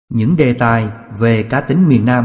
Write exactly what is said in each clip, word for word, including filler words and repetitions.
Những đề tài về cá tính miền Nam.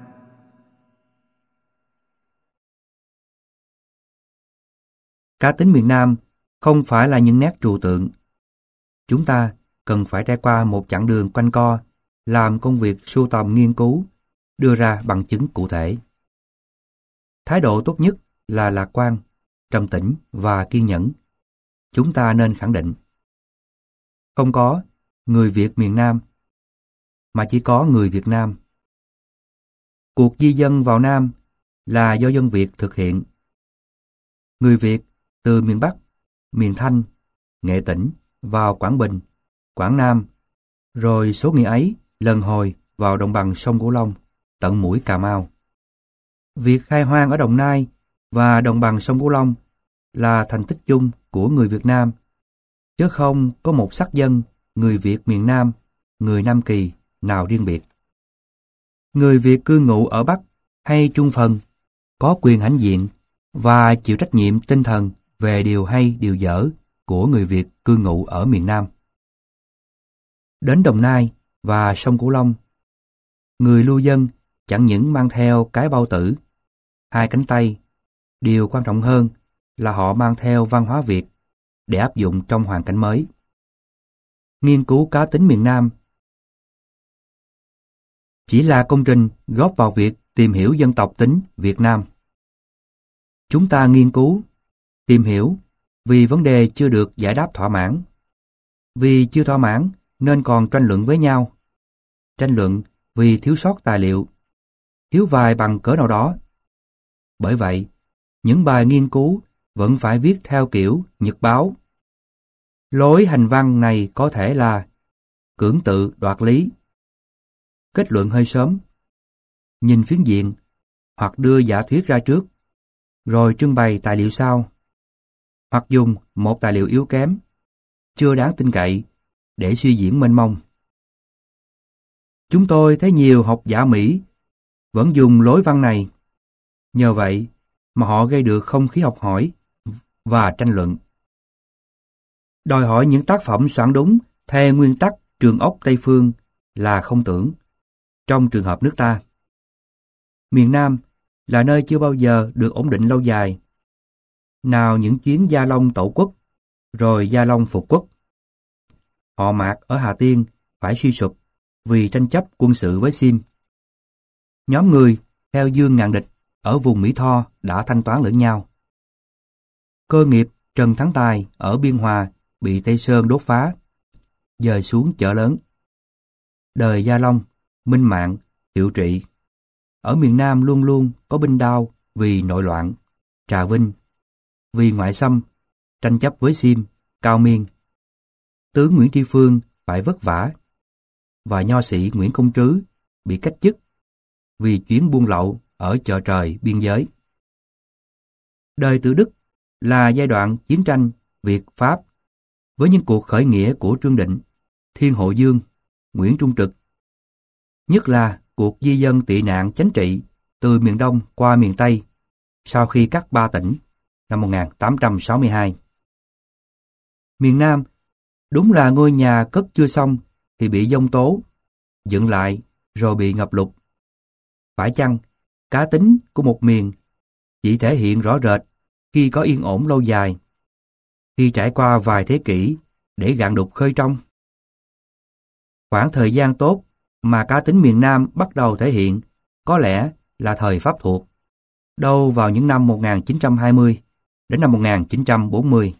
Cá tính miền Nam không phải là những nét trừu tượng. Chúng ta cần phải trải qua một chặng đường quanh co, làm công việc sưu tầm nghiên cứu, đưa ra bằng chứng cụ thể. Thái độ tốt nhất là lạc quan, trầm tĩnh và kiên nhẫn. Chúng ta nên khẳng định không có người Việt miền Nam, mà chỉ có người Việt Nam. Cuộc di dân vào Nam là do dân Việt thực hiện. Người Việt từ miền Bắc, miền Thanh, Nghệ Tĩnh vào Quảng Bình, Quảng Nam, rồi số người ấy lần hồi vào đồng bằng sông Cửu Long, tận mũi Cà Mau. Việc khai hoang ở Đồng Nai và đồng bằng sông Cửu Long là thành tích chung của người Việt Nam, chứ không có một sắc dân người Việt miền Nam, người Nam Kỳ nào riêng biệt. Người Việt cư ngụ ở Bắc hay Trung Phần có quyền hãnh diện và chịu trách nhiệm tinh thần về điều hay điều dở của người Việt cư ngụ ở miền Nam. Đến Đồng Nai và sông Cửu Long, người lưu dân chẳng những mang theo cái bao tử, hai cánh tay, điều quan trọng hơn là họ mang theo văn hóa Việt để áp dụng trong hoàn cảnh mới. Nghiên cứu cá tính miền Nam chỉ là công trình góp vào việc tìm hiểu dân tộc tính Việt Nam. Chúng ta nghiên cứu, tìm hiểu vì vấn đề chưa được giải đáp thỏa mãn. Vì chưa thỏa mãn nên còn tranh luận với nhau. Tranh luận vì thiếu sót tài liệu, thiếu vài bằng cỡ nào đó. Bởi vậy, những bài nghiên cứu vẫn phải viết theo kiểu nhật báo. Lối hành văn này có thể là cưỡng tự đoạt lý, kết luận hơi sớm, nhìn phiến diện hoặc đưa giả thuyết ra trước, rồi trưng bày tài liệu sau, hoặc dùng một tài liệu yếu kém, chưa đáng tin cậy để suy diễn mênh mông. Chúng tôi thấy nhiều học giả Mỹ vẫn dùng lối văn này. Nhờ vậy mà họ gây được không khí học hỏi và tranh luận. Đòi hỏi những tác phẩm soạn đúng theo nguyên tắc trường ốc Tây Phương là không tưởng. Trong trường hợp nước ta, miền Nam là nơi chưa bao giờ được ổn định lâu dài. Nào những chuyến Gia Long tẩu quốc, rồi Gia Long phục quốc. Họ Mạc ở Hà Tiên phải suy sụp vì tranh chấp quân sự với Sim. Nhóm người theo Dương Ngạn Địch ở vùng Mỹ Tho đã thanh toán lẫn nhau. Cơ nghiệp Trần Thắng Tài ở Biên Hòa bị Tây Sơn đốt phá, dời xuống Chợ Lớn. Đời Gia Long, Minh Mạng, Hiệu Trị ở miền Nam luôn luôn có binh đao vì nội loạn. Trà Vinh vì ngoại xâm, tranh chấp với Sim, Cao Miên. Tướng Nguyễn Tri Phương phải vất vả, và nho sĩ Nguyễn Công Trứ bị cách chức vì chuyến buôn lậu ở chợ trời biên giới. Đời Tự Đức là giai đoạn chiến tranh Việt-Pháp với những cuộc khởi nghĩa của Trương Định, Thiên Hộ Dương, Nguyễn Trung Trực. Nhất là cuộc di dân tị nạn chánh trị từ miền Đông qua miền Tây sau khi cắt ba tỉnh năm một nghìn tám trăm sáu mươi hai. Miền Nam đúng là ngôi nhà cất chưa xong thì bị giông tố, dựng lại rồi bị ngập lụt. Phải chăng cá tính của một miền chỉ thể hiện rõ rệt khi có yên ổn lâu dài, khi trải qua vài thế kỷ để gạn đục khơi trong? Khoảng thời gian tốt mà cá tính miền Nam bắt đầu thể hiện có lẽ là thời Pháp thuộc, đâu vào những năm một nghìn chín trăm hai mươi đến năm một nghìn chín trăm bốn mươi.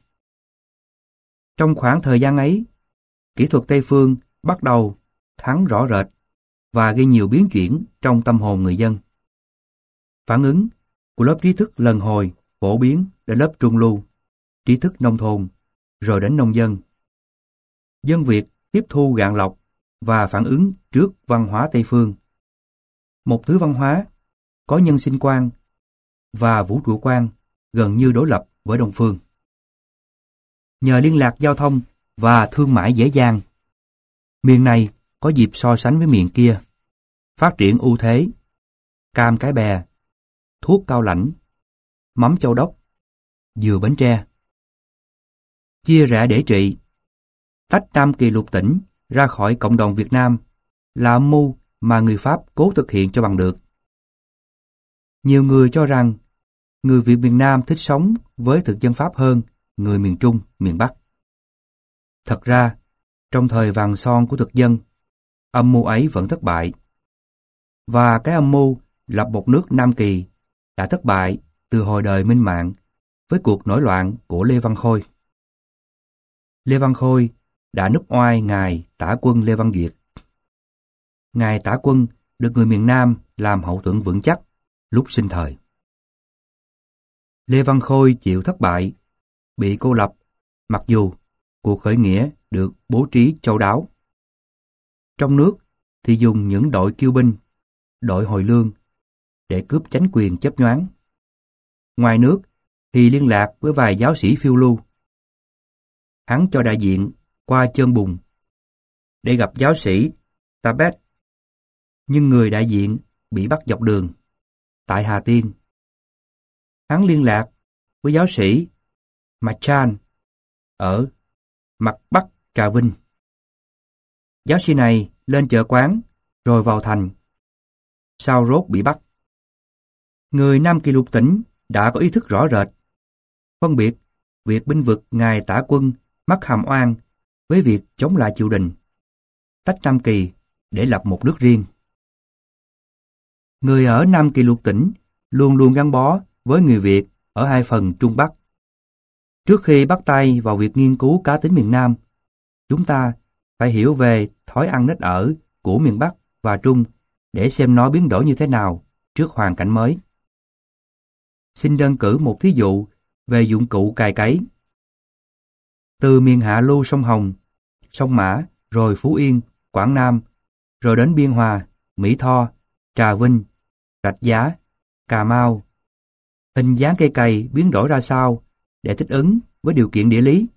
Trong khoảng thời gian ấy, kỹ thuật Tây Phương bắt đầu thắng rõ rệt và gây nhiều biến chuyển trong tâm hồn người dân. Phản ứng của lớp trí thức lần hồi phổ biến đến lớp trung lưu, trí thức nông thôn, rồi đến nông dân. Dân Việt tiếp thu gạn lọc và phản ứng trước văn hóa Tây Phương. Một thứ văn hóa có nhân sinh quan và vũ trụ quan gần như đối lập với Đông Phương. Nhờ liên lạc giao thông và thương mại dễ dàng, miền này có dịp so sánh với miền kia, phát triển ưu thế, cam Cái Bè, thuốc Cao Lãnh, mắm Châu Đốc, dừa Bến Tre. Chia rẽ để trị, tách Nam Kỳ lục tỉnh ra khỏi cộng đồng Việt Nam là âm mưu mà người Pháp cố thực hiện cho bằng được. Nhiều người cho rằng người Việt miền Nam thích sống với thực dân Pháp hơn người miền Trung, miền Bắc. Thật ra, trong thời vàng son của thực dân, âm mưu ấy vẫn thất bại. Và cái âm mưu lập một nước Nam Kỳ đã thất bại từ hồi đời Minh Mạng với cuộc nổi loạn của Lê Văn Khôi. Lê Văn Khôi đã núp oai ngài Tả Quân Lê Văn Duyệt. Ngài Tả Quân được người miền Nam làm hậu thuẫn vững chắc lúc sinh thời. Lê Văn Khôi chịu thất bại, bị cô lập, mặc dù cuộc khởi nghĩa được bố trí chu đáo. Trong nước thì dùng những đội kiêu binh, đội hồi lương để cướp chánh quyền chấp nhoáng. Ngoài nước thì liên lạc với vài giáo sĩ phiêu lưu. Hắn cho đại diện qua Chơn Bùn để gặp giáo sĩ Tabet, nhưng người đại diện bị bắt dọc đường tại Hà Tiên. Hắn liên lạc với giáo sĩ Machan ở mặt Bắc Trà Vinh. Giáo sĩ này lên chợ quán rồi vào thành, sau rốt bị bắt. Người Nam Kỳ lục tỉnh đã có ý thức rõ rệt, phân biệt việc binh vực ngài Tả Quân mắc hàm oan với việc chống lại triều đình, tách Nam Kỳ để lập một nước riêng. Người ở Nam Kỳ lục tỉnh luôn luôn gắn bó với người Việt ở hai phần Trung Bắc. Trước khi bắt tay vào việc nghiên cứu cá tính miền Nam, chúng ta phải hiểu về thói ăn nết ở của miền Bắc và Trung để xem nó biến đổi như thế nào trước hoàn cảnh mới. Xin đơn cử một thí dụ về dụng cụ cày cấy. Từ miền hạ lưu sông Hồng, sông Mã, rồi Phú Yên, Quảng Nam, rồi đến Biên Hòa, Mỹ Tho, Trà Vinh, Rạch Giá, Cà Mau. Hình dáng cây cày biến đổi ra sao để thích ứng với điều kiện địa lý?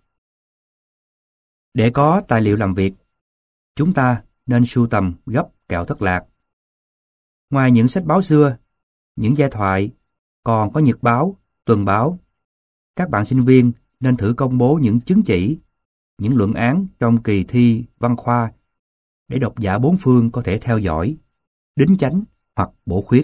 Để có tài liệu làm việc, chúng ta nên sưu tầm gấp kẹo thất lạc. Ngoài những sách báo xưa, những giai thoại, còn có nhật báo, tuần báo. Các bạn sinh viên nên thử công bố những chứng chỉ, những luận án trong kỳ thi văn khoa để độc giả bốn phương có thể theo dõi, đính chánh hoặc bổ khuyết.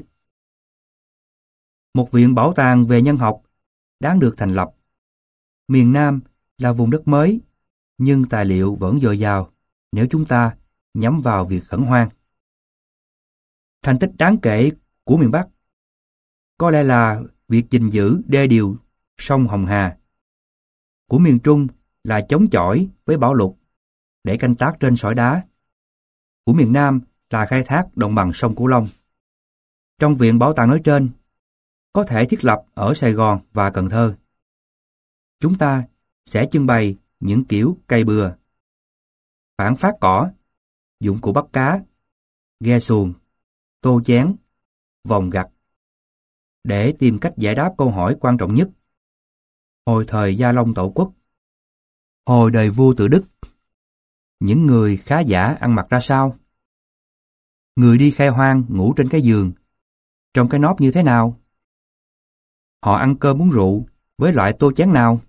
Một viện bảo tàng về nhân học đáng được thành lập. Miền Nam là vùng đất mới, nhưng tài liệu vẫn dồi dào nếu chúng ta nhắm vào việc khẩn hoang. Thành tích đáng kể của miền Bắc có lẽ là việc gìn giữ đê điều sông Hồng Hà. Của miền Trung là chống chọi với bão lụt để canh tác trên sỏi đá. Của miền Nam là khai thác đồng bằng sông Cửu Long. Trong viện bảo tàng nói trên, có thể thiết lập ở Sài Gòn và Cần Thơ. Chúng ta sẽ trưng bày những kiểu cây bừa, phản phát cỏ, dụng cụ bắt cá, ghe xuồng, tô chén, vòng gặt, để tìm cách giải đáp câu hỏi quan trọng nhất. Hồi thời Gia Long Tổ Quốc, hồi đời vua Tự Đức, những người khá giả ăn mặc ra sao? Người đi khai hoang ngủ trên cái giường, trong cái nóc như thế nào? Họ ăn cơm uống rượu với loại tô chén nào?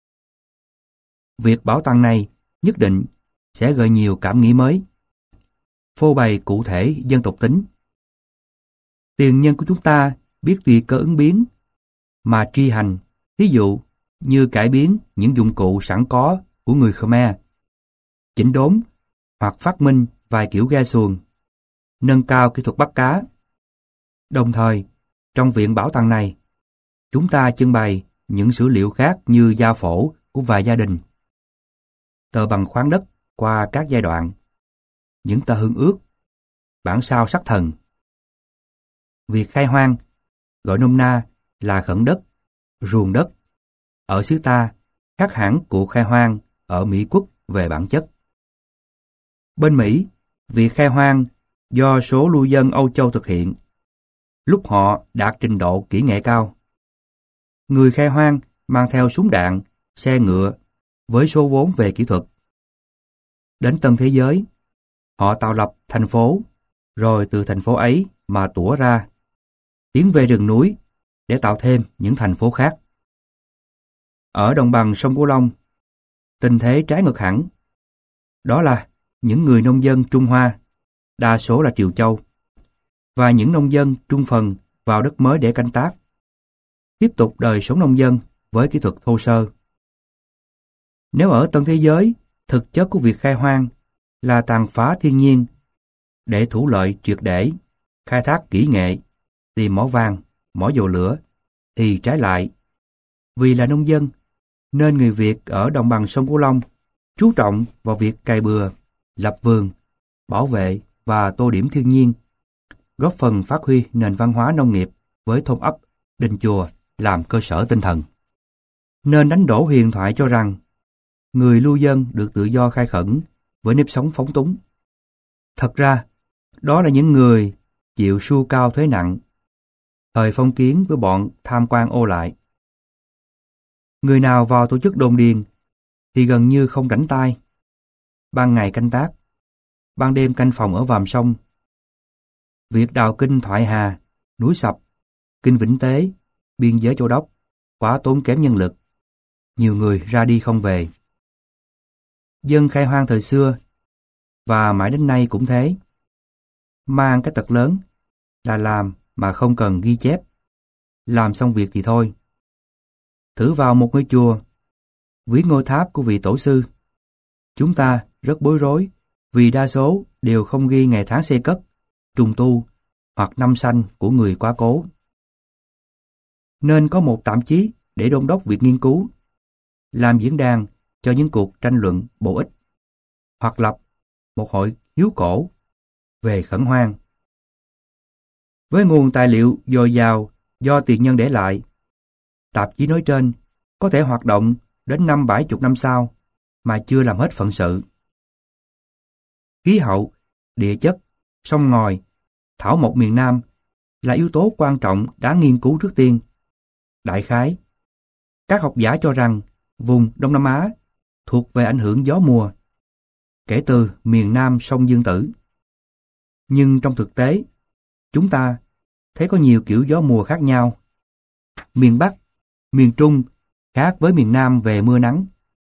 Việc bảo tàng này nhất định sẽ gợi nhiều cảm nghĩ mới, phô bày cụ thể dân tộc tính. Tiền nhân của chúng ta biết tùy cơ ứng biến, mà tri hành, thí dụ như cải biến những dụng cụ sẵn có của người Khmer, chỉnh đốn hoặc phát minh vài kiểu ghe xuồng, nâng cao kỹ thuật bắt cá. Đồng thời, trong viện bảo tàng này, chúng ta trưng bày những sử liệu khác như gia phổ của vài gia đình, tờ bằng khoáng đất qua các giai đoạn, những tờ hương ước, bản sao sắc thần. Việc khai hoang, gọi nôm na là khẩn đất, ruồng đất, ở xứ ta khác hẳn cuộc khai hoang ở Mỹ Quốc về bản chất. Bên Mỹ, việc khai hoang do số lưu dân Âu Châu thực hiện, lúc họ đạt trình độ kỹ nghệ cao. Người khai hoang mang theo súng đạn, xe ngựa với số vốn về kỹ thuật. Đến tân thế giới, họ tạo lập thành phố, rồi từ thành phố ấy mà tủa ra, tiến về rừng núi để tạo thêm những thành phố khác. Ở đồng bằng sông Cửu Long, tình thế trái ngược hẳn. Đó là những người nông dân Trung Hoa đa số là Triều Châu, và những nông dân trung phần vào đất mới để canh tác, tiếp tục đời sống nông dân với kỹ thuật thô sơ. Nếu ở Tân Thế Giới, thực chất của việc khai hoang là tàn phá thiên nhiên để thủ lợi triệt để, khai thác kỹ nghệ, tìm mỏ vàng, mỏ dầu lửa, thì trái lại. Vì là nông dân, nên người Việt ở đồng bằng sông Cửu Long chú trọng vào việc cày bừa, lập vườn, bảo vệ và tô điểm thiên nhiên, góp phần phát huy nền văn hóa nông nghiệp với thôn ấp, đình chùa làm cơ sở tinh thần. Nên đánh đổ huyền thoại cho rằng người lưu dân được tự do khai khẩn với nếp sống phóng túng. Thật ra, đó là những người chịu sưu cao thuế nặng, thời phong kiến với bọn tham quan ô lại. Người nào vào tổ chức đồn điền thì gần như không rảnh tay. Ban ngày canh tác, ban đêm canh phòng ở vàm sông. Việc đào kinh Thoại Hà, núi Sập, kinh Vĩnh Tế, biên giới Châu Đốc quá tốn kém nhân lực. Nhiều người ra đi không về. Dân khai hoang thời xưa, và mãi đến nay cũng thế, mang cái tật lớn là làm mà không cần ghi chép. Làm xong việc thì thôi. Thử vào một ngôi chùa, viếng ngôi tháp của vị tổ sư. Chúng ta rất bối rối vì đa số đều không ghi ngày tháng xây cất, trùng tu hoặc năm sanh của người quá cố. Nên có một tạp chí để đôn đốc việc nghiên cứu, làm diễn đàn cho những cuộc tranh luận bổ ích, hoặc lập một hội hiếu cổ về khẩn hoang. Với nguồn tài liệu dồi dào do tiền nhân để lại, tạp chí nói trên có thể hoạt động đến năm bảy chục năm sau mà chưa làm hết phận sự. Khí hậu, địa chất, sông ngòi, thảo mộc miền Nam là yếu tố quan trọng đáng nghiên cứu trước tiên. Đại khái, các học giả cho rằng vùng Đông Nam Á thuộc về ảnh hưởng gió mùa, kể từ miền Nam sông Dương Tử. Nhưng trong thực tế, chúng ta thấy có nhiều kiểu gió mùa khác nhau. Miền Bắc, miền Trung khác với miền Nam về mưa nắng.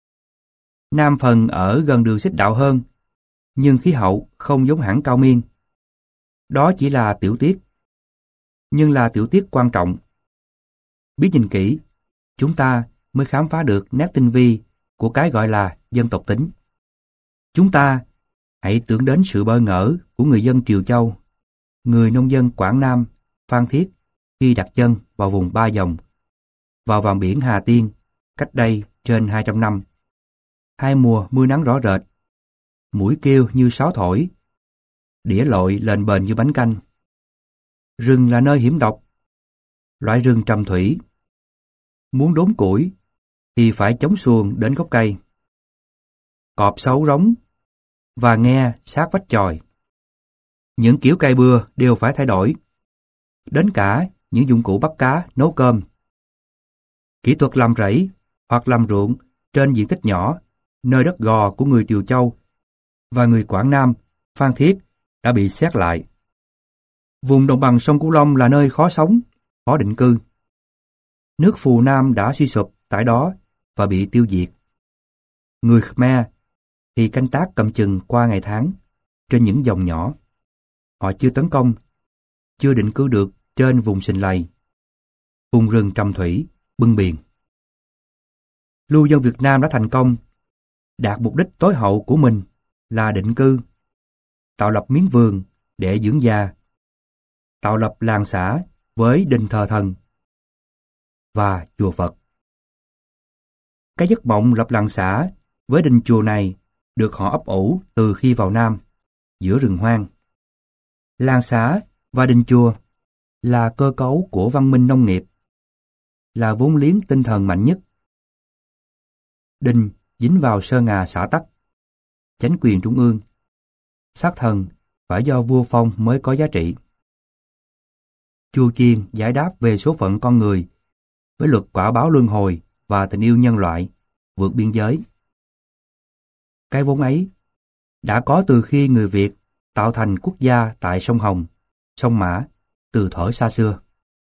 Nam phần ở gần đường xích đạo hơn, nhưng khí hậu không giống hẳn cao miên. Đó chỉ là tiểu tiết, nhưng là tiểu tiết quan trọng. Biết nhìn kỹ, chúng ta mới khám phá được nét tinh vi của cái gọi là dân tộc tính. Chúng ta hãy tưởng đến sự bỡ ngỡ của người dân Triều Châu, người nông dân Quảng Nam, Phan Thiết khi đặt chân vào vùng Ba Dòng, vào vàm biển Hà Tiên cách đây trên hai trăm năm. Hai mùa mưa nắng rõ rệt, mũi kêu như sáo thổi, đĩa lội lên bền như bánh canh. Rừng là nơi hiểm độc, loại rừng trầm thủy. Muốn đốn củi thì phải chống xuồng đến gốc cây. Cọp sấu rống và nghe sát vách chòi. Những kiểu cây bừa đều phải thay đổi, đến cả những dụng cụ bắt cá, nấu cơm. Kỹ thuật làm rẫy hoặc làm ruộng trên diện tích nhỏ, nơi đất gò của người Triều Châu và người Quảng Nam, Phan Thiết đã bị xét lại. Vùng đồng bằng sông Cửu Long là nơi khó sống, khó định cư. Nước Phù Nam đã suy sụp tại đó và bị tiêu diệt. Người Khmer thì canh tác cầm chừng qua ngày tháng trên những dòng nhỏ. Họ chưa tấn công, chưa định cư được trên vùng sình lầy, vùng rừng trầm thủy, bưng biển. Lưu dân Việt Nam đã thành công, đạt mục đích tối hậu của mình là định cư, tạo lập miếng vườn để dưỡng già, tạo lập làng xã với đình thờ thần và chùa Phật. Cái giấc mộng lập làng xã với đình chùa này được họ ấp ủ từ khi vào Nam, giữa rừng hoang. Làng xã và đình chùa là cơ cấu của văn minh nông nghiệp, là vốn liếng tinh thần mạnh nhất. Đình dính vào sơ ngà xã tắc, chánh quyền trung ương. Xác thần phải do vua phong mới có giá trị. Chùa chiền giải đáp về số phận con người với luật quả báo luân hồi và tình yêu nhân loại vượt biên giới. Cái vốn ấy đã có từ khi người Việt tạo thành quốc gia tại sông Hồng, sông Mã từ thuở xa xưa.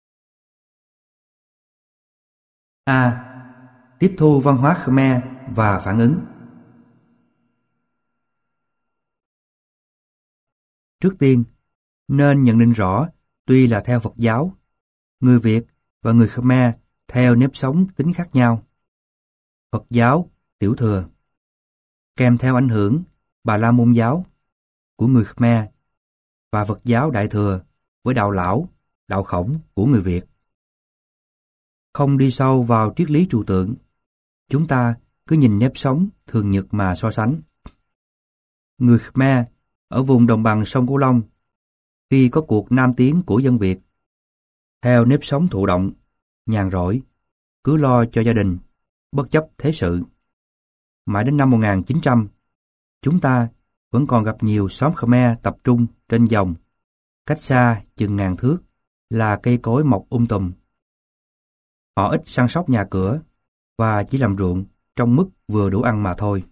A. Tiếp thu văn hóa Khmer và phản ứng. Trước tiên, nên nhận định rõ, tuy là theo Phật giáo, người Việt và người Khmer theo nếp sống tính khác nhau. Phật giáo tiểu thừa, kèm theo ảnh hưởng Bà La Môn giáo của người Khmer và Phật giáo đại thừa với đạo lão, đạo khổng của người Việt. Không đi sâu vào triết lý trừu tượng, chúng ta cứ nhìn nếp sống thường nhật mà so sánh. Người Khmer ở vùng đồng bằng sông Cửu Long, khi có cuộc nam tiến của dân Việt, theo nếp sống thụ động, nhàn rỗi, cứ lo cho gia đình, bất chấp thế sự. Mãi đến năm một nghìn chín trăm, chúng ta vẫn còn gặp nhiều xóm Khmer tập trung trên dòng, cách xa chừng ngàn thước là cây cối mọc um tùm. Họ ít săn sóc nhà cửa và chỉ làm ruộng trong mức vừa đủ ăn mà thôi.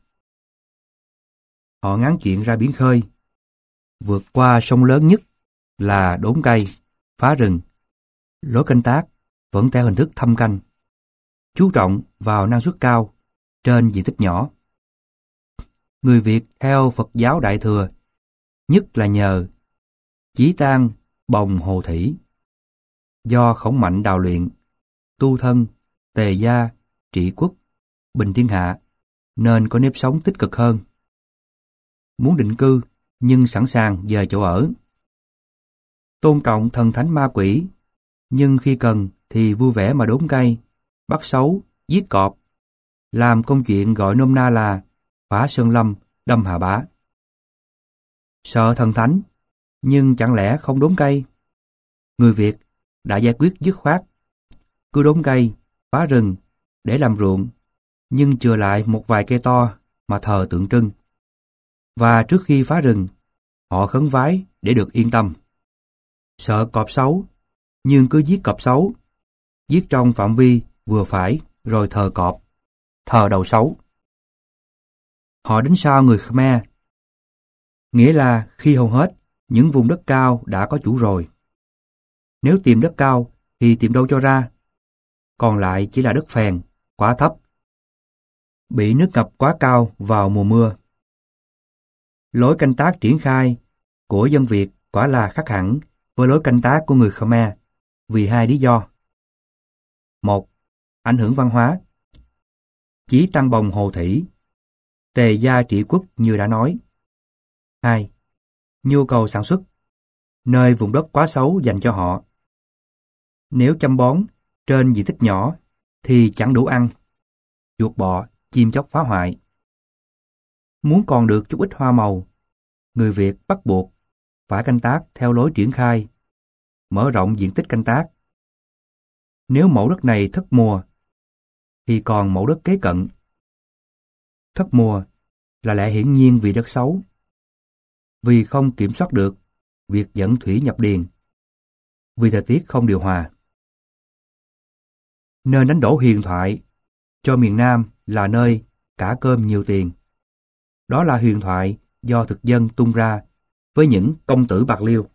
Họ ngán chuyện ra biển khơi, vượt qua sông lớn nhất là đốn cây, phá rừng. Lối canh tác vẫn theo hình thức thâm canh, chú trọng vào năng suất cao trên diện tích nhỏ. Người Việt theo Phật giáo đại thừa, nhất là nhờ Chí Tang Bồng Hồ Thủy, do Khổng Mạnh đào luyện, tu thân, tề gia, trị quốc, bình thiên hạ, nên có nếp sống tích cực hơn. Muốn định cư nhưng sẵn sàng dời chỗ ở. Tôn trọng thần thánh ma quỷ, nhưng khi cần thì vui vẻ mà đốn cây, bắt sấu, giết cọp, làm công chuyện gọi nôm na là phá sơn lâm, đâm hà bá. Sợ thần thánh, nhưng chẳng lẽ không đốn cây? Người Việt đã giải quyết dứt khoát, cứ đốn cây, phá rừng để làm ruộng, nhưng chừa lại một vài cây to mà thờ tượng trưng. Và trước khi phá rừng, họ khấn vái để được yên tâm. Sợ cọp xấu, nhưng cứ giết cọp xấu, giết trong phạm vi vừa phải rồi thờ cọp, thờ đầu xấu. Họ đến sau người Khmer, nghĩa là khi hầu hết những vùng đất cao đã có chủ rồi. Nếu tìm đất cao thì tìm đâu cho ra, còn lại chỉ là đất phèn, quá thấp, bị nước ngập quá cao vào mùa mưa. Lối canh tác triển khai của dân Việt quả là khác hẳn với lối canh tác của người Khmer vì hai lý do. Một, ảnh hưởng văn hóa. Chí Tăng Bồng Hồ Thủy, tề gia trị quốc như đã nói. Hai, nhu cầu sản xuất, nơi vùng đất quá xấu dành cho họ. Nếu chăm bón trên diện tích nhỏ thì chẳng đủ ăn, chuột bọ, chim chóc phá hoại. Muốn còn được chút ít hoa màu, người Việt bắt buộc phải canh tác theo lối triển khai, mở rộng diện tích canh tác. Nếu mẫu đất này thất mùa, thì còn mẫu đất kế cận. Thất mùa là lẽ hiển nhiên vì đất xấu, vì không kiểm soát được việc dẫn thủy nhập điền, vì thời tiết không điều hòa. Nên đánh đổ huyền thoại cho miền Nam là nơi cả cơm nhiều tiền. Đó là huyền thoại do thực dân tung ra với những công tử bạc liêu.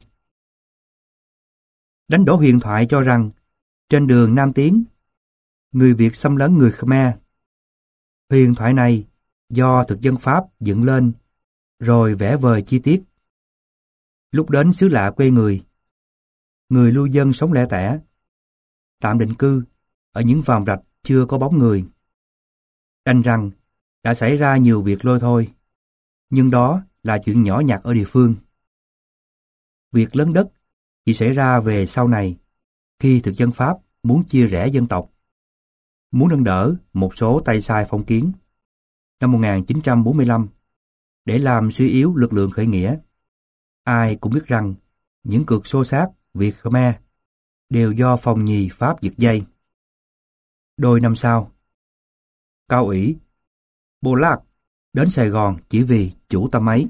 Đánh đổ huyền thoại cho rằng trên đường Nam Tiến, người Việt xâm lấn người Khmer. Huyền thoại này do thực dân Pháp dựng lên, rồi vẽ vời chi tiết. Lúc đến xứ lạ quê người, người lưu dân sống lẻ tẻ, tạm định cư ở những vàm rạch chưa có bóng người. Đành rằng đã xảy ra nhiều việc lôi thôi, nhưng đó là chuyện nhỏ nhặt ở địa phương. Việc lớn đất chỉ xảy ra về sau này, khi thực dân Pháp muốn chia rẽ dân tộc, muốn nâng đỡ một số tay sai phong kiến năm một nghìn chín trăm bốn mươi lăm để làm suy yếu lực lượng khởi nghĩa. Ai cũng biết rằng những cuộc xô xát Việt Khmer đều do phòng nhì Pháp giật dây. Đôi năm sau, Cao ủy Bô Lác đến Sài Gòn chỉ vì chủ tâm ấy.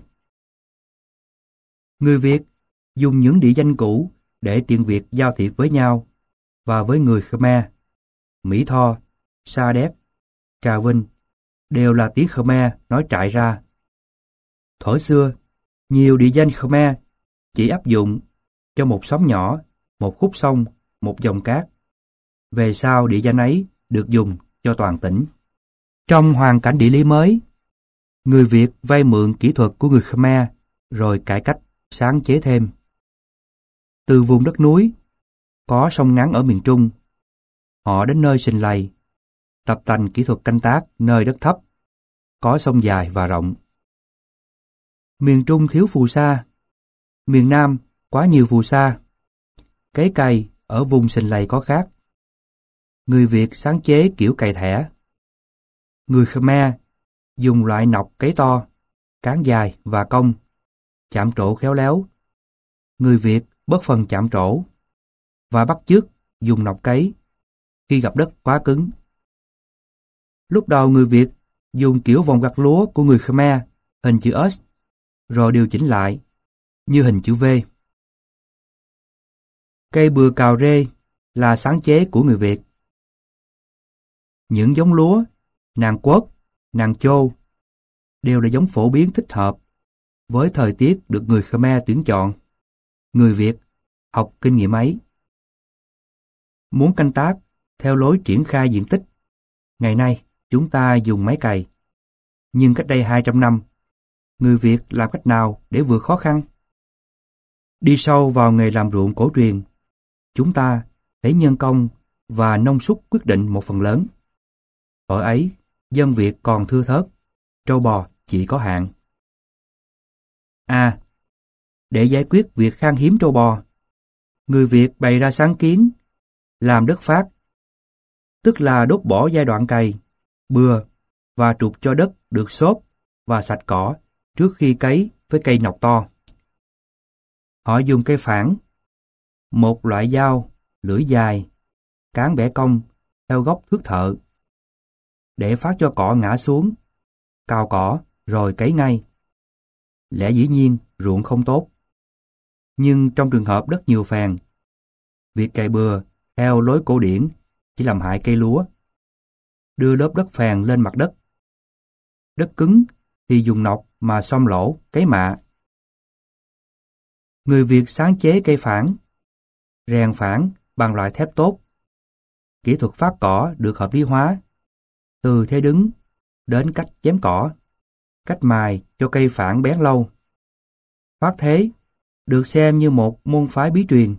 Người Việt dùng những địa danh cũ để tiện việc giao thiệp với nhau và với người Khmer. Mỹ Tho, Sa Đéc, Trà Vinh đều là tiếng Khmer nói trại ra. Thuở xưa, nhiều địa danh Khmer chỉ áp dụng cho một xóm nhỏ, một khúc sông, một dòng cát. Về sau địa danh ấy được dùng cho toàn tỉnh. Trong hoàn cảnh địa lý mới, người Việt vay mượn kỹ thuật của người Khmer rồi cải cách sáng chế thêm. Từ vùng đất núi, có sông ngắn ở miền Trung, họ đến nơi Sình Lầy, tập tành kỹ thuật canh tác nơi đất thấp, có sông dài và rộng. Miền Trung thiếu phù sa, miền Nam quá nhiều phù sa. Cấy cày ở vùng Sình Lầy có khác. Người Việt sáng chế kiểu cày thẻ. Người Khmer dùng loại nọc cấy to, cán dài và cong, chạm trổ khéo léo. Người Việt bớt phần chạm trổ và bắt chước dùng nọc cấy khi gặp đất quá cứng. Lúc đầu người Việt dùng kiểu vòng gặt lúa của người Khmer hình chữ S, rồi điều chỉnh lại như hình chữ V. Cây bừa cào rê là sáng chế của người Việt. Những giống lúa nàng quất, nàng chô đều là giống phổ biến thích hợp với thời tiết được người Khmer tuyển chọn. Người Việt học kinh nghiệm ấy. Muốn canh tác theo lối triển khai diện tích, ngày nay chúng ta dùng máy cày. Nhưng cách đây hai trăm năm, người Việt làm cách nào để vượt khó khăn? Đi sâu vào nghề làm ruộng cổ truyền, chúng ta thấy nhân công và năng suất quyết định một phần lớn. Ở ấy, dân Việt còn thưa thớt, trâu bò chỉ có hạn. A. Để giải quyết việc khan hiếm trâu bò, người Việt bày ra sáng kiến làm đất phát, tức là đốt bỏ giai đoạn cày, bừa và trục cho đất được xốp và sạch cỏ trước khi cấy với cây nọc to. Họ dùng cây phản, một loại dao, lưỡi dài, cán bẻ cong theo góc thước thợ, để phát cho cỏ ngã xuống, cào cỏ rồi cấy ngay. Lẽ dĩ nhiên ruộng không tốt. Nhưng trong trường hợp đất nhiều phèn, việc cày bừa theo lối cổ điển chỉ làm hại cây lúa. Đưa lớp đất phèn lên mặt đất. Đất cứng thì dùng nọc mà xom lỗ, cấy mạ. Người Việt sáng chế cây phản, rèn phản bằng loại thép tốt. Kỹ thuật phát cỏ được hợp lý hóa, từ thế đứng đến cách chém cỏ, cách mài cho cây phản bén lâu. Phát thế được xem như một môn phái bí truyền.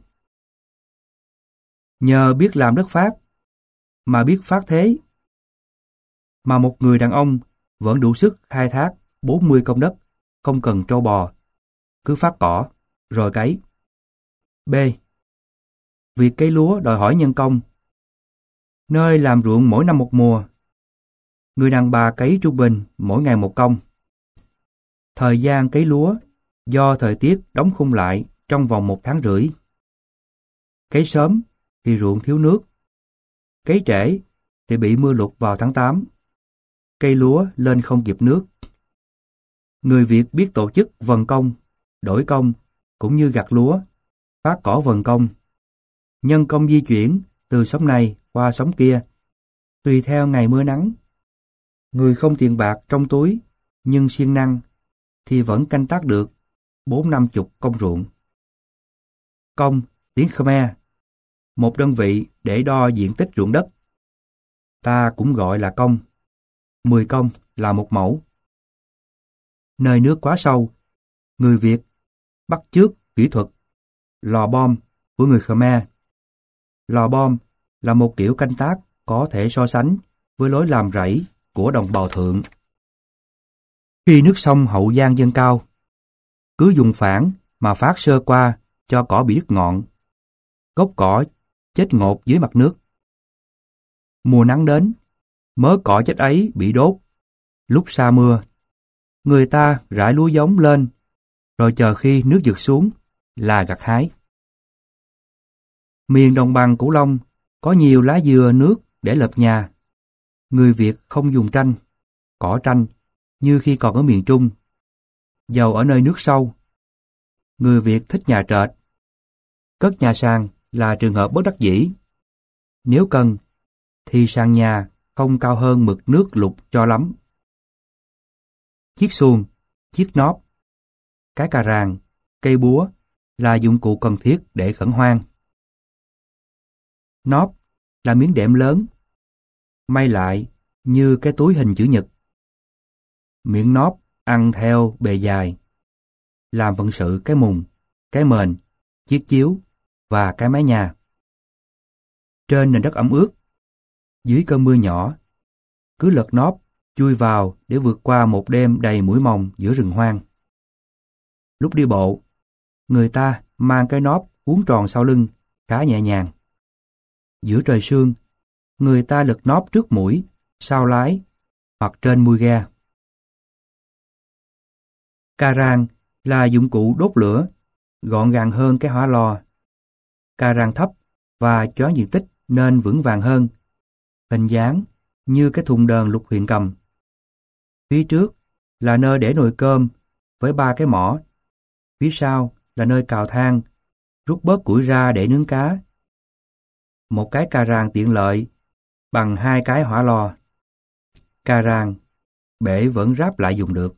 Nhờ biết làm đất phát mà biết phát thế, mà một người đàn ông vẫn đủ sức khai thác bốn mươi công đất, không cần trâu bò, cứ phát cỏ rồi cấy. B. Việc cấy lúa đòi hỏi nhân công. Nơi làm ruộng mỗi năm một mùa, người đàn bà cấy trung bình mỗi ngày một công. Thời gian cấy lúa do thời tiết đóng khung lại trong vòng một tháng rưỡi. Cấy sớm thì ruộng thiếu nước, cấy trễ thì bị mưa lụt vào tháng tám. Cây lúa lên không kịp nước. Người Việt biết tổ chức vần công, đổi công, cũng như gặt lúa, phát cỏ vần công. Nhân công di chuyển từ xóm này qua xóm kia, tùy theo ngày mưa nắng. Người không tiền bạc trong túi, nhưng siêng năng, thì vẫn canh tác được bốn năm chục công ruộng. Công, tiếng Khmer, một đơn vị để đo diện tích ruộng đất. Ta cũng gọi là công. Mười công là một mẫu. Nơi nước quá sâu, người Việt bắt chước kỹ thuật lò bom của người Khmer. Lò bom là một kiểu canh tác có thể so sánh với lối làm rẫy của đồng bào thượng. Khi nước sông Hậu Giang dâng cao, cứ dùng phản mà phát sơ qua cho cỏ bị đứt ngọn. Gốc cỏ chết ngột dưới mặt nước. Mùa nắng đến, mớ cỏ chết ấy bị đốt. Lúc sa mưa, người ta rải lúa giống lên, rồi chờ khi nước dực xuống là gặt hái. Miền đồng bằng Cửu Long có nhiều lá dừa nước để lập nhà. Người Việt không dùng tranh, cỏ tranh như khi còn ở miền Trung. Dầu ở nơi nước sâu, người Việt thích nhà trệt. Cất nhà sàn là trường hợp bất đắc dĩ. Nếu cần, thì sàn nhà không cao hơn mực nước lụt cho lắm. Chiếc xuồng, chiếc nóp, cái cà ràng, cây búa là dụng cụ cần thiết để khẩn hoang. Nóp là miếng đệm lớn, may lại như cái túi hình chữ nhật. Miệng nóp ăn theo bề dài. làm vận sự cái mùng, cái mền, chiếc chiếu và cái mái nhà. Trên nền đất ẩm ướt, dưới cơn mưa nhỏ, cứ lật nóp chui vào để vượt qua một đêm đầy muỗi mồng giữa rừng hoang. Lúc đi bộ, người ta mang cái nóp cuốn tròn sau lưng khá nhẹ nhàng. Giữa trời sương, người ta lật nóp trước mũi, sau lái hoặc trên mui ga. Ca rang là dụng cụ đốt lửa, gọn gàng hơn cái hỏa lò. Ca rang thấp và choán diện tích nên vững vàng hơn, hình dáng như cái thùng đờn lục huyền cầm. Phía trước là nơi để nồi cơm với ba cái mỏ. Phía sau là nơi cào than, rút bớt củi ra để nướng cá. Một cái ca rang tiện lợi bằng hai cái hỏa lò. Ca rang, bể vẫn ráp lại dùng được.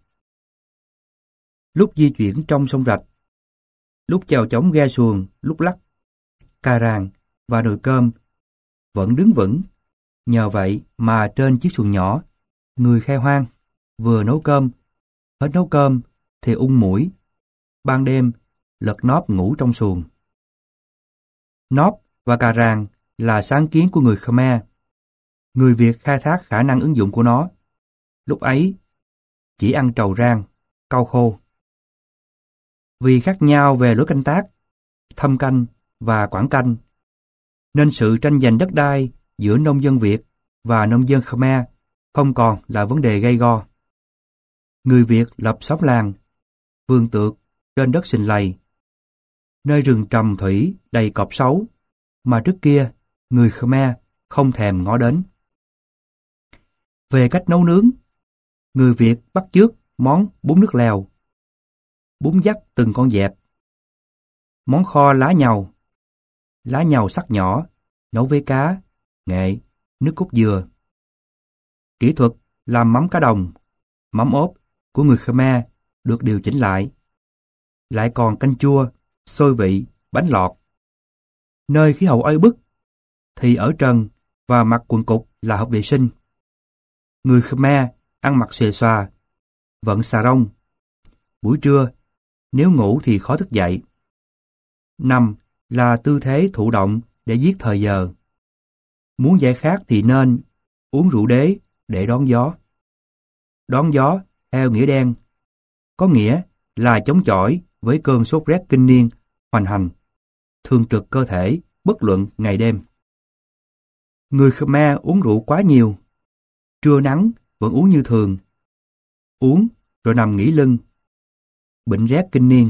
Lúc di chuyển trong sông rạch, lúc chèo chống ghe xuồng, lúc lắc, ca rang và nồi cơm vẫn đứng vững. Nhờ vậy mà trên chiếc xuồng nhỏ, người khai hoang vừa nấu cơm, hết nấu cơm thì ung mũi, ban đêm lật nóp ngủ trong xuồng. Nóp và ca rang là sáng kiến của người Khmer. Người Việt khai thác khả năng ứng dụng của nó. Lúc ấy chỉ ăn trầu rang, cau khô. Vì khác nhau về lối canh tác, thâm canh và quảng canh, nên sự tranh giành đất đai giữa nông dân Việt và nông dân Khmer không còn là vấn đề gay go. Người Việt lập xóm làng, vườn tược trên đất sình lầy, nơi rừng trầm thủy đầy cọp sấu mà trước kia người Khmer không thèm ngó đến. Về cách nấu nướng, người Việt bắt chước món bún nước lèo, bún dắt từng con dẹp, món kho lá nhầu, lá nhầu sắc nhỏ, nấu với cá, nghệ, nước cốt dừa. Kỹ thuật làm mắm cá đồng, mắm ốp của người Khmer được điều chỉnh lại. Lại còn canh chua, xôi vị, bánh lọt. Nơi khí hậu oi bức thì ở trần và mặc quần cục là hợp vệ sinh. Người Khmer ăn mặc xòe xòa, vận xà rông. Buổi trưa, nếu ngủ thì khó thức dậy. Nằm là tư thế thụ động để giết thời giờ. Muốn giải khát thì nên uống rượu đế để đón gió. Đón gió theo nghĩa đen, có nghĩa là chống chọi với cơn sốt rét kinh niên hoành hành, thường trực cơ thể bất luận ngày đêm. Người Khmer uống rượu quá nhiều, trưa nắng vẫn uống như thường, uống rồi nằm nghỉ lưng, bệnh rét kinh niên.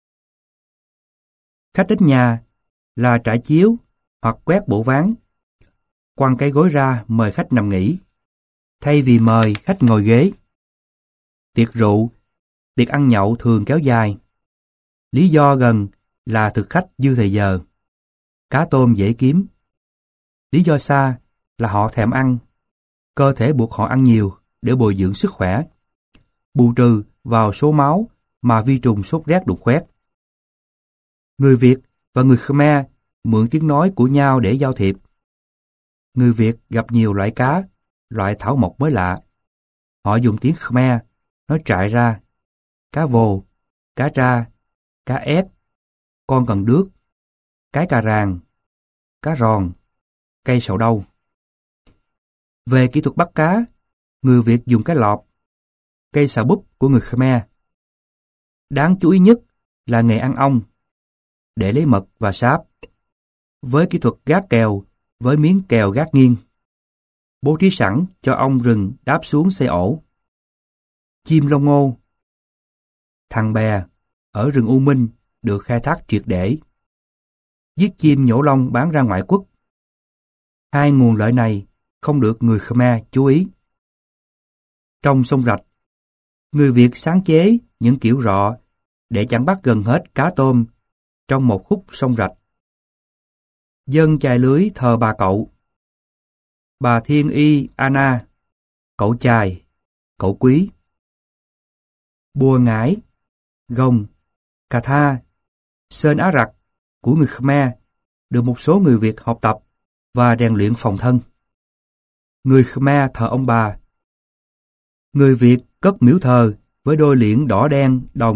Khách đến nhà là trải chiếu hoặc quét bộ ván, quăng cái gối ra mời khách nằm nghỉ, thay vì mời khách ngồi ghế. Tiệc rượu, tiệc ăn nhậu thường kéo dài. Lý do gần là thực khách dư thời giờ, cá tôm dễ kiếm. Lý do xa là họ thèm ăn, cơ thể buộc họ ăn nhiều để bồi dưỡng sức khỏe, bù trừ vào số máu mà vi trùng sốt rét đục khoét. Người Việt và người Khmer mượn tiếng nói của nhau để giao thiệp. Người Việt gặp nhiều loại cá, loại thảo mộc mới lạ. Họ dùng tiếng Khmer nói trại ra, cá vồ, cá tra, cá ép, con cần đước, cái cà ràng, cá ròn, cây sầu đâu. Về kỹ thuật bắt cá, người Việt dùng cái lọt, cây xà búp của người Khmer. Đáng chú ý nhất là nghề ăn ong, để lấy mật và sáp, với kỹ thuật gác kèo với miếng kèo gác nghiêng, bố trí sẵn cho ong rừng đáp xuống xây ổ. Chim lông ô, thằng bè ở rừng U Minh được khai thác triệt để. Giết chim nhổ lông bán ra ngoại quốc. Hai nguồn lợi này không được người Khmer chú ý. Trong sông rạch, người Việt sáng chế những kiểu rọ để chặn bắt gần hết cá tôm trong một khúc sông rạch. Dân chài lưới thờ bà cậu, bà Thiên Y Anna, cậu chài, cậu quý. Bùa ngải, gồng, cà tha, sơn á rặc của người Khmer được một số người Việt học tập và rèn luyện phòng thân. Người Khmer thờ ông bà. Người Việt cất miếu thờ với đôi liễn đỏ đen đồng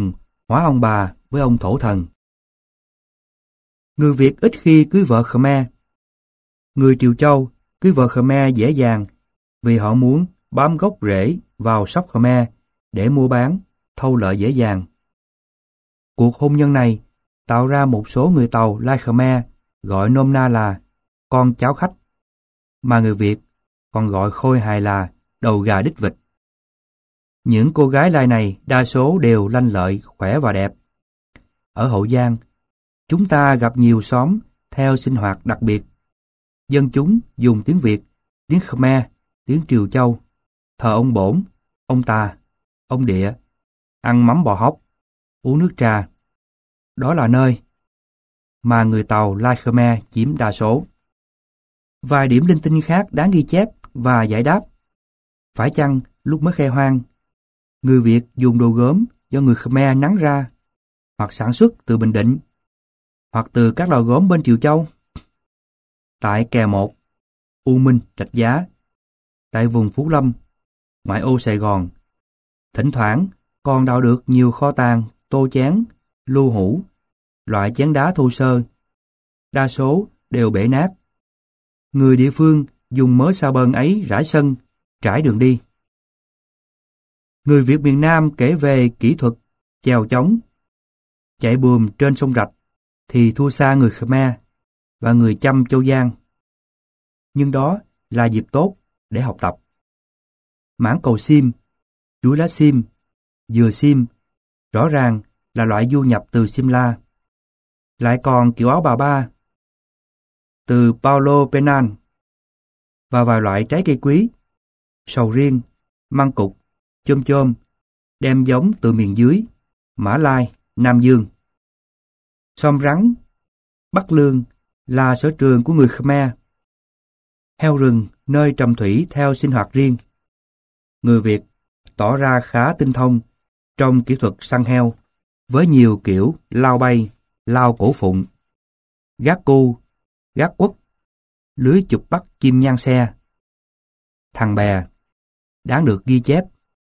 hóa ông bà với ông thổ thần. Người Việt ít khi cưới vợ Khmer. Người Triều Châu cưới vợ Khmer dễ dàng vì họ muốn bám gốc rễ vào sóc Khmer để mua bán, thâu lợi dễ dàng. Cuộc hôn nhân này tạo ra một số người Tàu Lai Khmer gọi nôm na là con cháu khách, mà người Việt còn gọi khôi hài là đầu gà đít vịt. Những cô gái Lai này đa số đều lanh lợi, khỏe và đẹp. Ở Hậu Giang, chúng ta gặp nhiều xóm theo sinh hoạt đặc biệt. Dân chúng dùng tiếng Việt, tiếng Khmer, tiếng Triều Châu, thờ ông Bổn, ông Tà, ông Địa, ăn mắm bò hóc, uống nước trà. Đó là nơi mà người Tàu Lai Khmer chiếm đa số. Vài điểm linh tinh khác đáng ghi chép và giải đáp. Phải chăng lúc mới khai hoang, người Việt dùng đồ gốm do người Khmer nắn ra, hoặc sản xuất từ Bình Định, hoặc từ các lò gốm bên Triều Châu? Tại Kè Một, U Minh, Rạch Giá, tại vùng Phú Lâm, ngoại ô Sài Gòn, thỉnh thoảng còn đào được nhiều kho tàng tô chén, lưu hũ, loại chén đá thô sơ. Đa số đều bể nát. Người địa phương dùng mớ sa bơn ấy rải sân, trải đường đi. Người Việt miền Nam kể về kỹ thuật chèo chống, chạy buồm trên sông Rạch thì thua xa người Khmer và người Chăm Châu Giang. Nhưng đó là dịp tốt để học tập. Mãng cầu sim, chuối lá sim, dừa sim rõ ràng là loại du nhập từ Simla. Lại còn kiểu áo bà ba từ Paulo Penang và vài loại trái cây quý, sầu riêng, măng cụt, chôm chôm, đem giống từ miền dưới, Mã Lai, Nam Dương. Xóm rắn, Bắc Lương là sở trường của người Khmer. Heo rừng nơi trầm thủy theo sinh hoạt riêng. Người Việt tỏ ra khá tinh thông trong kỹ thuật săn heo với nhiều kiểu lao bay, lao cổ phụng, gác cu, gác quất, lưới chụp bắt chim nhang xe, thằng bè, đáng được ghi chép.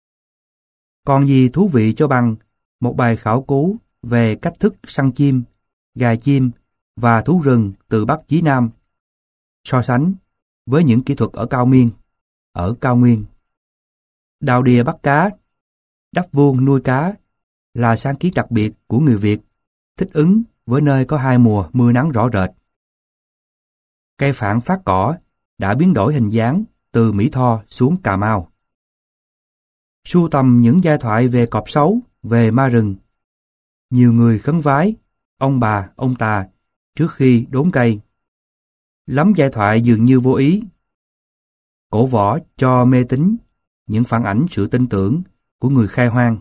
Còn gì thú vị cho bằng một bài khảo cứu về cách thức săn chim, gà chim và thú rừng từ Bắc chí Nam, so sánh với những kỹ thuật ở Cao Miên, ở Cao Nguyên. Đào đìa bắt cá, đắp vuông nuôi cá là sáng kiến đặc biệt của người Việt, thích ứng với nơi có hai mùa mưa nắng rõ rệt. Cây phản phát cỏ đã biến đổi hình dáng từ Mỹ Tho xuống Cà Mau. Sưu tầm những giai thoại về cọp sấu, về ma rừng. Nhiều người khấn vái ông bà, ông Tà trước khi đốn cây. Lắm giai thoại dường như vô ý. Cổ võ cho mê tín những phản ảnh sự tin tưởng của người khai hoang.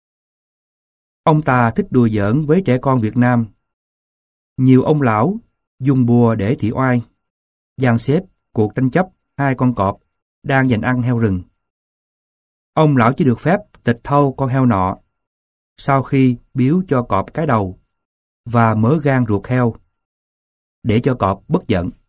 Ông Tà thích đùa giỡn với trẻ con Việt Nam. Nhiều ông lão dùng bùa để thị oai, dàn xếp cuộc tranh chấp hai con cọp đang giành ăn heo rừng. Ông lão chỉ được phép tịch thâu con heo nọ sau khi biếu cho cọp cái đầu và mớ gan ruột heo, để cho cọp bất giận.